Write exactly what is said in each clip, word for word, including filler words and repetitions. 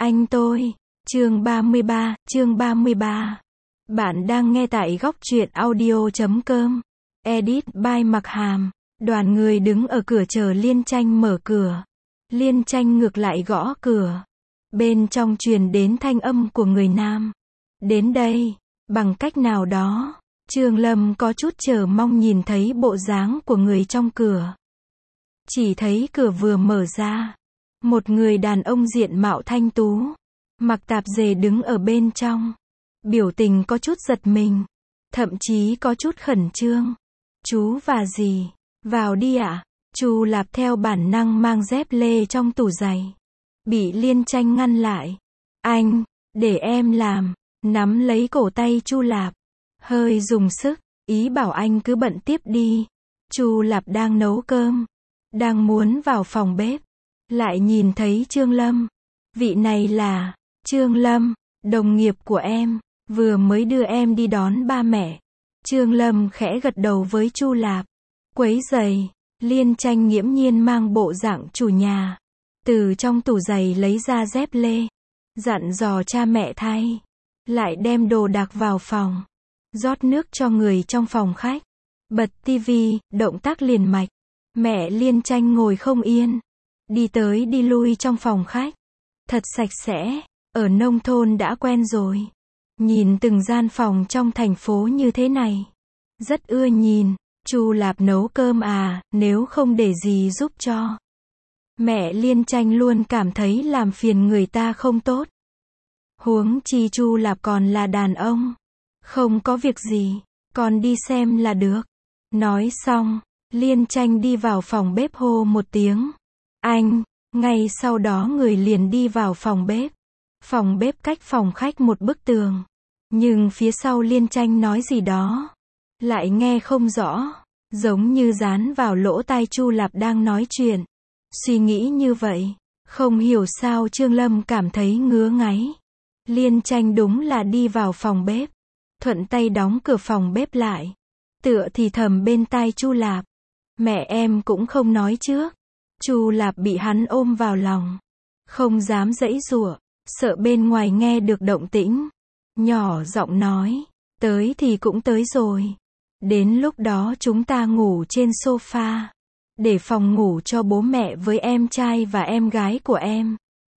Anh tôi. Chương ba mươi ba, chương ba mươi ba. Bạn đang nghe tại góc truyện audio chấm com. Edit by Mặc Hàm. Đoàn người đứng ở cửa chờ Liên Tranh mở cửa. Liên Tranh ngược lại gõ cửa. Bên trong truyền đến thanh âm của người nam. Đến đây. Bằng cách nào đó, Trương Lâm có chút chờ mong nhìn thấy bộ dáng của người trong cửa. Chỉ thấy cửa vừa mở ra. Một người đàn ông diện mạo thanh tú, mặc tạp dề đứng ở bên trong. Biểu tình có chút giật mình, thậm chí có chút khẩn trương. Chú và dì, vào đi ạ. Chu Lạp theo bản năng mang dép lê trong tủ giày. Bị Liên Tranh ngăn lại. Anh, để em làm. Nắm lấy cổ tay Chu Lạp. Hơi dùng sức, ý bảo anh cứ bận tiếp đi. Chu Lạp đang nấu cơm. Đang muốn vào phòng bếp. Lại nhìn thấy Trương Lâm. Vị này là Trương Lâm, đồng nghiệp của em, vừa mới đưa em đi đón ba mẹ. Trương Lâm khẽ gật đầu với Chu Lạp. Quấy giày. Liên Tranh nghiễm nhiên mang bộ dạng chủ nhà. Từ trong tủ giày lấy ra dép lê. Dặn dò cha mẹ thay. Lại đem đồ đạc vào phòng. Rót nước cho người trong phòng khách. Bật tivi, động tác liền mạch. Mẹ Liên Tranh ngồi không yên. Đi tới đi lui trong phòng khách. Thật sạch sẽ. Ở nông thôn đã quen rồi. Nhìn từng gian phòng trong thành phố như thế này. Rất ưa nhìn. Chu Lạp nấu cơm à, nếu không để gì giúp cho. Mẹ Liên Tranh luôn cảm thấy làm phiền người ta không tốt. Huống chi Chu Lạp còn là đàn ông. Không có việc gì, còn đi xem là được. Nói xong, Liên Tranh đi vào phòng bếp hô một tiếng. Anh, ngay sau đó người liền đi vào phòng bếp. Phòng bếp cách phòng khách một bức tường. Nhưng phía sau Liên Tranh nói gì đó. Lại nghe không rõ. Giống như dán vào lỗ tai Chu Lạp đang nói chuyện. Suy nghĩ như vậy. Không hiểu sao Trương Lâm cảm thấy ngứa ngáy. Liên Tranh đúng là đi vào phòng bếp. Thuận tay đóng cửa phòng bếp lại. Tựa thì thầm bên tai Chu Lạp. Mẹ em cũng không nói trước. Chu Lạp bị hắn ôm vào lòng. Không dám giãy giụa. Sợ bên ngoài nghe được động tĩnh. Nhỏ giọng nói. Tới thì cũng tới rồi. Đến lúc đó chúng ta ngủ trên sofa. Để phòng ngủ cho bố mẹ với em trai và em gái của em.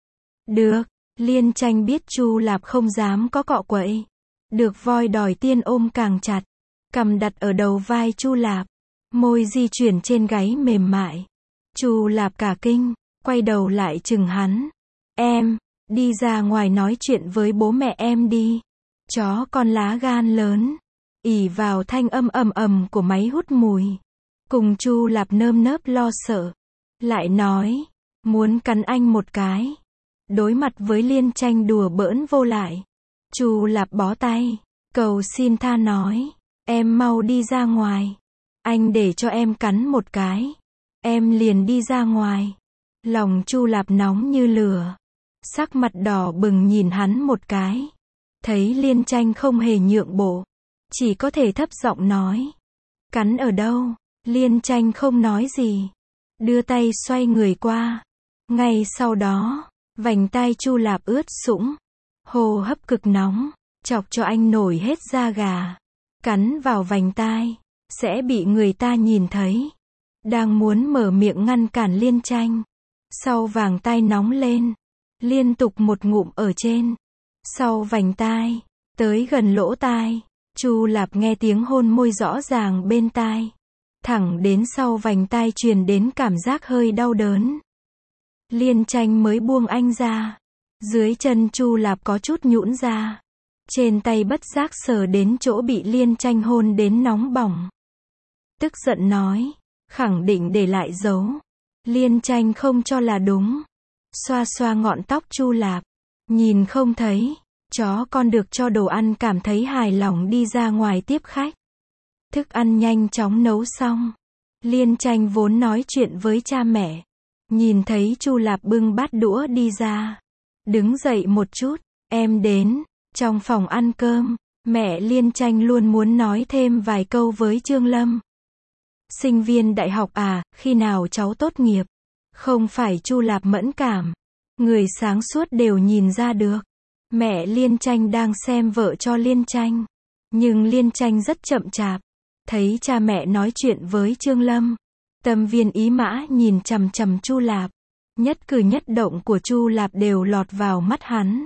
Được. Liên Tranh biết Chu Lạp không dám có cọ quậy. Được voi đòi tiên ôm càng chặt. Cằm đặt ở đầu vai Chu Lạp. Môi di chuyển trên gáy mềm mại. Chu Lạp cả kinh. Quay đầu lại chừng hắn. Em, đi ra ngoài nói chuyện với bố mẹ em đi. Chó con lá gan lớn. Ỉ vào thanh âm ầm ầm của máy hút mùi. Cùng Chu Lạp nơm nớp lo sợ. Lại nói. Muốn cắn anh một cái. Đối mặt với Liên Tranh đùa bỡn vô lại. Chu Lạp bó tay. Cầu xin tha nói. Em mau đi ra ngoài. Anh để cho em cắn một cái. Em liền đi ra ngoài. Lòng Chu Lạp nóng như lửa. Sắc mặt đỏ bừng nhìn hắn một cái. Thấy Liên Tranh không hề nhượng bộ. Chỉ có thể thấp giọng nói. Cắn ở đâu? Liên Tranh không nói gì. Đưa tay xoay người qua. Ngay sau đó, vành tai Chu Lạp ướt sũng. Hô hấp cực nóng. Chọc cho anh nổi hết da gà. Cắn vào vành tai. Sẽ bị người ta nhìn thấy. Đang muốn mở miệng ngăn cản Liên Tranh. Sau vàng tai nóng lên. Liên tục một ngụm ở trên. Sau vành tai. Tới gần lỗ tai. Chu Lạp nghe tiếng hôn môi rõ ràng bên tai. Thẳng đến sau vành tai truyền đến cảm giác hơi đau đớn. Liên Tranh mới buông anh ra. Dưới chân Chu Lạp có chút nhũn ra. Trên tay bất giác sờ đến chỗ bị Liên Tranh hôn đến nóng bỏng. Tức giận nói. Khẳng định để lại dấu. Liên Tranh không cho là đúng. Xoa xoa ngọn tóc Chu Lạp. Nhìn không thấy. Chó con được cho đồ ăn cảm thấy hài lòng đi ra ngoài tiếp khách. Thức ăn nhanh chóng nấu xong. Liên Tranh vốn nói chuyện với cha mẹ. Nhìn thấy Chu Lạp bưng bát đũa đi ra. Đứng dậy một chút. Em đến. Trong phòng ăn cơm. Mẹ Liên Tranh luôn muốn nói thêm vài câu với Trương Lâm. Sinh viên đại học à, khi nào cháu tốt nghiệp? Không phải Chu Lạp mẫn cảm. Người sáng suốt đều nhìn ra được. Mẹ Liên Tranh đang xem vợ cho Liên Tranh. Nhưng Liên Tranh rất chậm chạp. Thấy cha mẹ nói chuyện với Trương Lâm. Tâm viên ý mã nhìn chằm chằm Chu Lạp. Nhất cử nhất động của Chu Lạp đều lọt vào mắt hắn.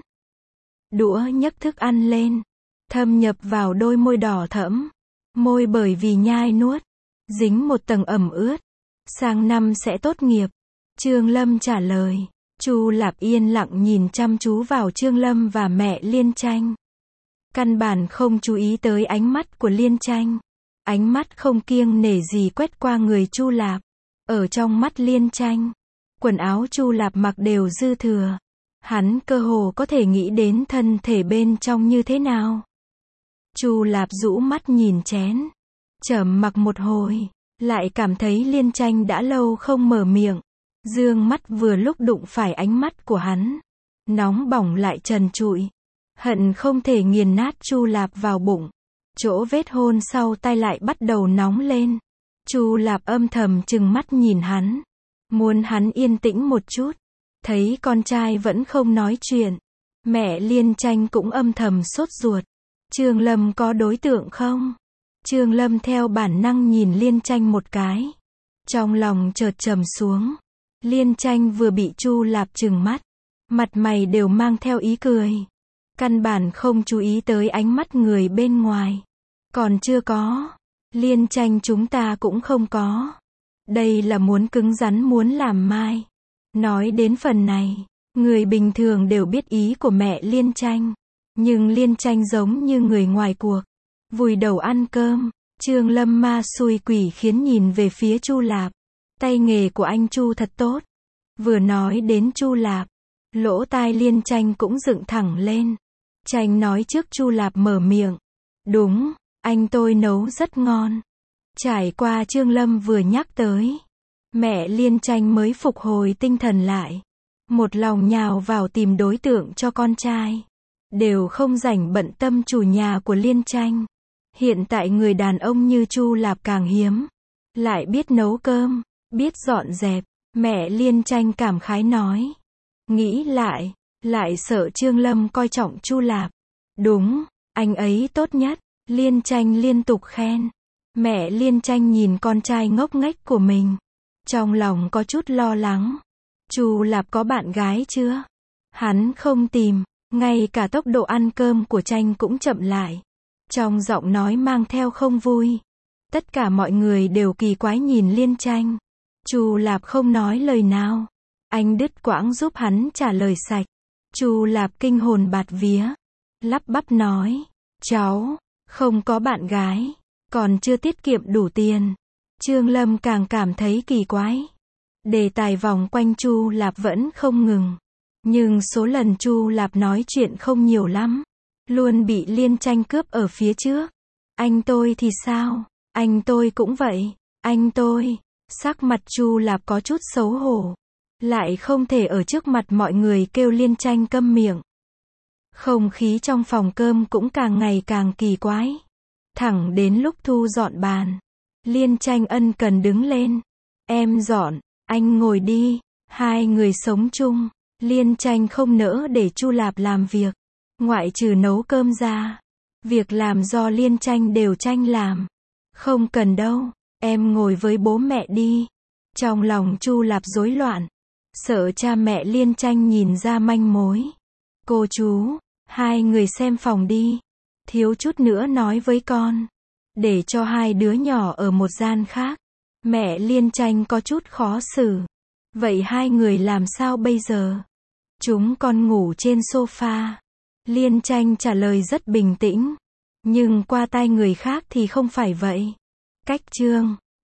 Đũa nhấc thức ăn lên. Thâm nhập vào đôi môi đỏ thẫm. Môi bởi vì nhai nuốt. Dính một tầng ẩm ướt. Sang năm sẽ tốt nghiệp. Trương Lâm trả lời. Chu Lạp yên lặng nhìn chăm chú vào Trương Lâm và mẹ Liên Tranh. Căn bản không chú ý tới ánh mắt của Liên Tranh. Ánh mắt không kiêng nể gì quét qua người Chu Lạp. Ở trong mắt Liên Tranh, quần áo Chu Lạp mặc đều dư thừa. Hắn cơ hồ có thể nghĩ đến thân thể bên trong như thế nào. Chu Lạp rũ mắt nhìn chén. Trầm mặc một hồi. Lại cảm thấy Liên Tranh đã lâu không mở miệng. Dương mắt vừa lúc đụng phải ánh mắt của hắn. Nóng bỏng lại trần trụi. Hận không thể nghiền nát Chu Lạp vào bụng. Chỗ vết hôn sau tay lại bắt đầu nóng lên. Chu Lạp âm thầm trừng mắt nhìn hắn. Muốn hắn yên tĩnh một chút. Thấy con trai vẫn không nói chuyện. Mẹ Liên Tranh cũng âm thầm sốt ruột. Trương Lâm có đối tượng không? Trương Lâm theo bản năng nhìn Liên Tranh một cái. Trong lòng chợt trầm xuống. Liên Tranh vừa bị Chu Lạp trừng mắt. Mặt mày đều mang theo ý cười. Căn bản không chú ý tới ánh mắt người bên ngoài. Còn chưa có. Liên Tranh chúng ta cũng không có. Đây là muốn cứng rắn muốn làm mai. Nói đến phần này, người bình thường đều biết ý của mẹ Liên Tranh. Nhưng Liên Tranh giống như người ngoài cuộc. Vùi đầu ăn cơm. Trương Lâm ma xui quỷ khiến nhìn về phía Chu Lạp. Tay nghề của anh Chu thật tốt. Vừa nói đến Chu Lạp, lỗ tai Liên Tranh cũng dựng thẳng lên. Tranh nói trước Chu Lạp mở miệng. Đúng, anh tôi nấu rất ngon. Trải qua Trương Lâm vừa nhắc tới, mẹ Liên Tranh mới phục hồi tinh thần lại. Một lòng nhào vào tìm đối tượng cho con trai. Đều không rảnh bận tâm chủ nhà của Liên Tranh. Hiện tại người đàn ông như Chu Lạp càng hiếm. Lại biết nấu cơm, biết dọn dẹp. Mẹ Liên Tranh cảm khái nói. Nghĩ lại, lại sợ Trương Lâm coi trọng Chu Lạp. Đúng, anh ấy tốt nhất. Liên Tranh liên tục khen. Mẹ Liên Tranh nhìn con trai ngốc nghếch của mình. Trong lòng có chút lo lắng. Chu Lạp có bạn gái chưa? Hắn không tìm. Ngay cả tốc độ ăn cơm của Tranh cũng chậm lại. Trong giọng nói mang theo không vui. Tất cả mọi người đều kỳ quái nhìn Liên Tranh. Chu Lạp không nói lời nào. Anh đứt quãng giúp hắn trả lời sạch. Chu Lạp kinh hồn bạt vía. Lắp bắp nói. Cháu, không có bạn gái. Còn chưa tiết kiệm đủ tiền. Trương Lâm càng cảm thấy kỳ quái. Đề tài vòng quanh Chu Lạp vẫn không ngừng. Nhưng số lần Chu Lạp nói chuyện không nhiều lắm. Luôn bị Liên Tranh cướp ở phía trước. Anh tôi thì sao? Anh tôi cũng vậy. Anh tôi. Sắc mặt Chu Lạp có chút xấu hổ. Lại không thể ở trước mặt mọi người kêu Liên Tranh câm miệng. Không khí trong phòng cơm cũng càng ngày càng kỳ quái. Thẳng đến lúc thu dọn bàn. Liên Tranh ân cần đứng lên. Em dọn, anh ngồi đi. Hai người sống chung. Liên Tranh không nỡ để Chu Lạp làm việc. Ngoại trừ nấu cơm ra. Việc làm do Liên Tranh đều Tranh làm. Không cần đâu, em ngồi với bố mẹ đi. Trong lòng Chu Lạp rối loạn. Sợ cha mẹ Liên Tranh nhìn ra manh mối. Cô chú, hai người xem phòng đi. Thiếu chút nữa nói với con. Để cho hai đứa nhỏ ở một gian khác. Mẹ Liên Tranh có chút khó xử. Vậy hai người làm sao bây giờ? Chúng con ngủ trên sofa. Liên Tranh trả lời rất bình tĩnh. Nhưng qua tai người khác thì không phải vậy. Cách chương